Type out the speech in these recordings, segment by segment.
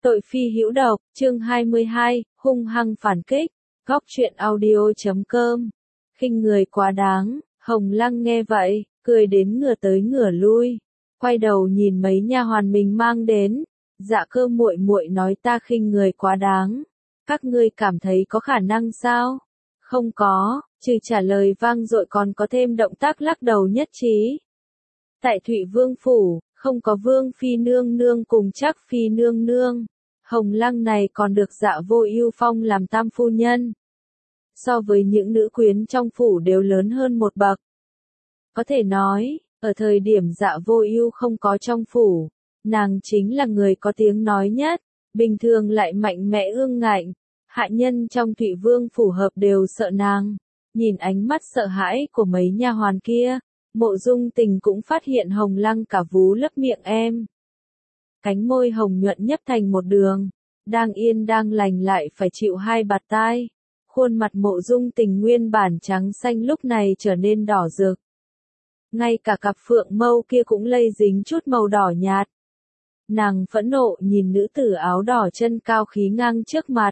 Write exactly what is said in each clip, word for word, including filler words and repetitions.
Tội phi hữu độc, chương hai mươi hai, hung hăng phản kích, góc truyện audio chấm com. Khinh người quá đáng, Hồng Lăng nghe vậy, cười đến ngửa tới ngửa lui, quay đầu nhìn mấy nha hoàn mình mang đến, Dạ Cơ muội muội nói ta khinh người quá đáng, các ngươi cảm thấy có khả năng sao? Không có, trừ trả lời vang dội còn có thêm động tác lắc đầu nhất trí. Tại Thụy Vương phủ, không có Vương phi nương nương cùng Trác phi nương nương, Hồng Lăng này còn được Dạ Vô Ưu phong làm tam phu nhân. So với những nữ quyến trong phủ đều lớn hơn một bậc. Có thể nói, ở thời điểm Dạ Vô Ưu không có trong phủ, nàng chính là người có tiếng nói nhất, bình thường lại mạnh mẽ ương ngạnh, hạ nhân trong Thụy Vương phủ hợp đều sợ nàng. Nhìn ánh mắt sợ hãi của mấy nha hoàn kia, Mộ Dung Tình cũng phát hiện Hồng Lăng cả vú lấp miệng em. Cánh môi hồng nhuận nhấp thành một đường, đang yên đang lành lại phải chịu hai bạt tai. Khuôn mặt Mộ Dung Tình nguyên bản trắng xanh lúc này trở nên đỏ rực. Ngay cả cặp phượng mâu kia cũng lây dính chút màu đỏ nhạt. Nàng phẫn nộ nhìn nữ tử áo đỏ chân cao khí ngang trước mặt.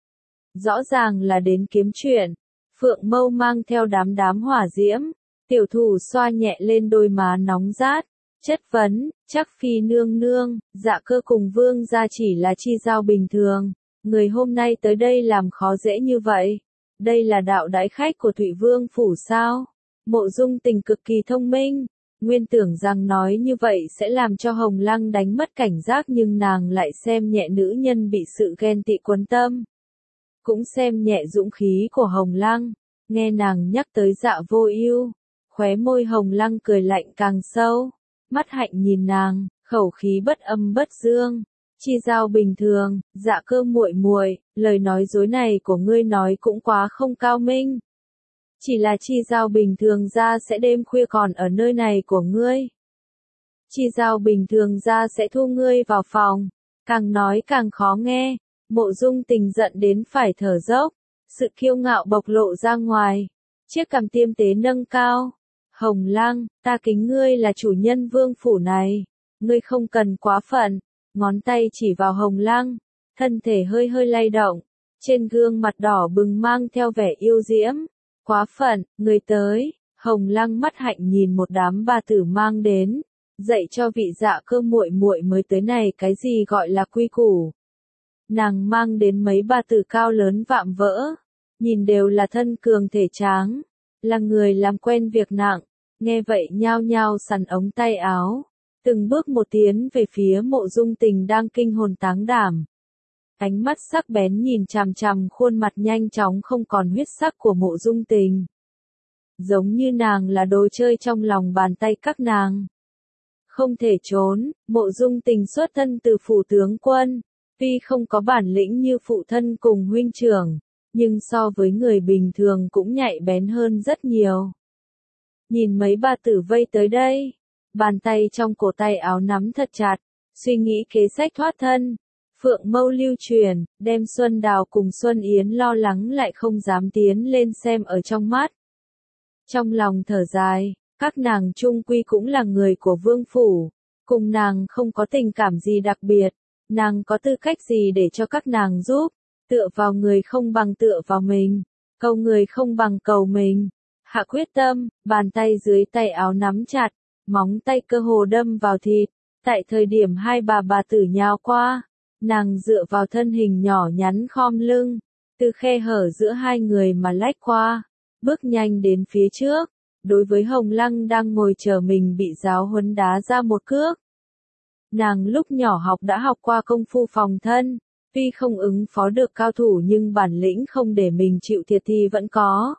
Rõ ràng là đến kiếm chuyện, phượng mâu mang theo đám đám hỏa diễm, tiểu thủ xoa nhẹ lên đôi má nóng rát, chất vấn, Trác phi nương nương, Dạ Cơ cùng Vương gia chỉ là chi giao bình thường, người hôm nay tới đây làm khó dễ như vậy, đây là đạo đãi khách của Thụy Vương phủ sao? Mộ Dung Tình cực kỳ thông minh, nguyên tưởng rằng nói như vậy sẽ làm cho Hồng Lăng đánh mất cảnh giác nhưng nàng lại xem nhẹ nữ nhân bị sự ghen tị quấn tâm. Cũng xem nhẹ dũng khí của Hồng Lăng, nghe nàng nhắc tới Dạ Vô Ưu, khóe môi Hồng Lăng cười lạnh càng sâu, mắt hạnh nhìn nàng, khẩu khí bất âm bất dương, chi giao bình thường, Dạ Cơ muội muội, lời nói dối này của ngươi nói cũng quá không cao minh. Chỉ là chi giao bình thường ra sẽ đêm khuya còn ở nơi này của ngươi. Chi giao bình thường ra sẽ thu ngươi vào phòng, càng nói càng khó nghe. Mộ Dung Tình giận đến phải thở dốc, sự kiêu ngạo bộc lộ ra ngoài, chiếc cằm tiêm tế nâng cao. Hồng Lăng, ta kính ngươi là chủ nhân vương phủ này, ngươi không cần quá phận, ngón tay chỉ vào Hồng Lăng, thân thể hơi hơi lay động, trên gương mặt đỏ bừng mang theo vẻ yêu diễm. Quá phận, người tới, Hồng Lăng mắt hạnh nhìn một đám bà tử mang đến, dạy cho vị Dạ Cơ muội muội mới tới này cái gì gọi là quy củ. Nàng mang đến mấy bà tử cao lớn vạm vỡ, nhìn đều là thân cường thể tráng, là người làm quen việc nặng, nghe vậy nhao nhao sắn ống tay áo, từng bước một tiến về phía Mộ Dung Tình đang kinh hồn táng đảm. Ánh mắt sắc bén nhìn chằm chằm khuôn mặt nhanh chóng không còn huyết sắc của Mộ Dung Tình. Giống như nàng là đồ chơi trong lòng bàn tay các nàng. Không thể trốn, Mộ Dung Tình xuất thân từ phủ tướng quân. Tuy không có bản lĩnh như phụ thân cùng huynh trưởng, nhưng so với người bình thường cũng nhạy bén hơn rất nhiều. Nhìn mấy bà tử vây tới đây, bàn tay trong cổ tay áo nắm thật chặt, suy nghĩ kế sách thoát thân. Phượng mâu lưu truyền, đem Xuân Đào cùng Xuân Yến lo lắng lại không dám tiến lên xem ở trong mắt. Trong lòng thở dài, các nàng chung quy cũng là người của vương phủ, cùng nàng không có tình cảm gì đặc biệt. Nàng có tư cách gì để cho các nàng giúp, tựa vào người không bằng tựa vào mình, cầu người không bằng cầu mình. Hạ quyết tâm, bàn tay dưới tay áo nắm chặt, móng tay cơ hồ đâm vào thịt, tại thời điểm hai bà bà tử nhào qua, nàng dựa vào thân hình nhỏ nhắn khom lưng, từ khe hở giữa hai người mà lách qua, bước nhanh đến phía trước, đối với Hồng Lăng đang ngồi chờ mình bị giáo huấn đá ra một cước. Nàng lúc nhỏ học đã học qua công phu phòng thân, tuy không ứng phó được cao thủ nhưng bản lĩnh không để mình chịu thiệt thì vẫn có.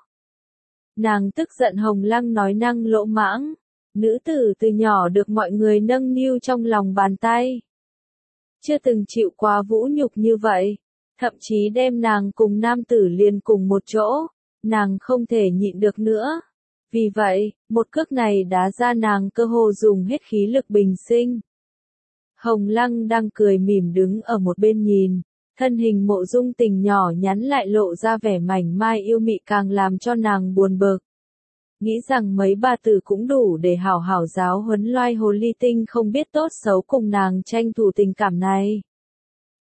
Nàng tức giận Hồng Lăng nói năng lỗ mãng, nữ tử từ nhỏ được mọi người nâng niu trong lòng bàn tay. Chưa từng chịu qua vũ nhục như vậy, thậm chí đem nàng cùng nam tử liền cùng một chỗ, nàng không thể nhịn được nữa. Vì vậy, một cước này đá ra nàng cơ hồ dùng hết khí lực bình sinh. Hồng Lăng đang cười mỉm đứng ở một bên nhìn, thân hình Mộ Dung Tình nhỏ nhắn lại lộ ra vẻ mảnh mai yêu mị càng làm cho nàng buồn bực. Nghĩ rằng mấy bà tử cũng đủ để hảo hảo giáo huấn loài hồ ly tinh không biết tốt xấu cùng nàng tranh thủ tình cảm này.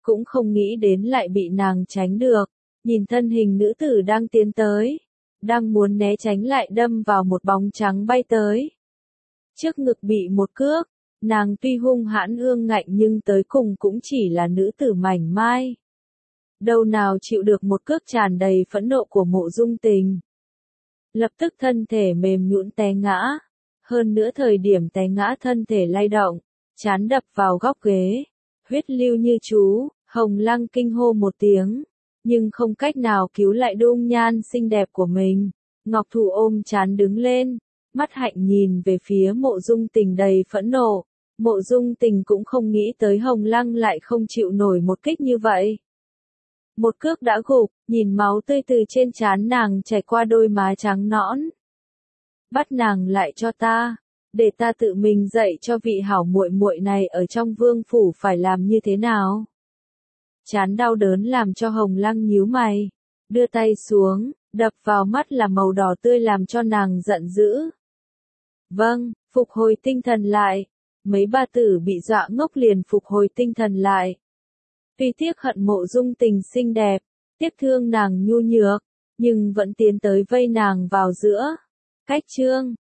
cũng không nghĩ đến lại bị nàng tránh được, nhìn thân hình nữ tử đang tiến tới, đang muốn né tránh lại đâm vào một bóng trắng bay tới. Trước ngực bị một cước, nàng tuy hung hãn ương ngạnh nhưng tới cùng cũng chỉ là nữ tử mảnh mai. Đâu nào chịu được một cước tràn đầy phẫn nộ của Mộ Dung Tình. Lập tức thân thể mềm nhũn té ngã, hơn nữa thời điểm té ngã thân thể lay động, trán đập vào góc ghế, huyết lưu như chú, Hồng Lăng kinh hô một tiếng, nhưng không cách nào cứu lại dung nhan xinh đẹp của mình. Ngọc Thụ ôm trán đứng lên, mắt hạnh nhìn về phía Mộ Dung Tình đầy phẫn nộ. Mộ Dung Tình cũng không nghĩ tới Hồng Lăng lại không chịu nổi một kích như vậy. Một cước đã gục, nhìn máu tươi từ trên trán nàng chảy qua đôi má trắng nõn. Bắt nàng lại cho ta, để ta tự mình dạy cho vị hảo muội muội này ở trong vương phủ phải làm như thế nào. Chán đau đớn làm cho Hồng Lăng nhíu mày, đưa tay xuống, đập vào mắt là màu đỏ tươi làm cho nàng giận dữ. Vâng, phục hồi tinh thần lại. Mấy bà tử bị dọa ngốc liền phục hồi tinh thần lại. Tuy tiếc hận Mộ Dung Tình xinh đẹp, tiếc thương nàng nhu nhược, nhưng vẫn tiến tới vây nàng vào giữa. Cách chương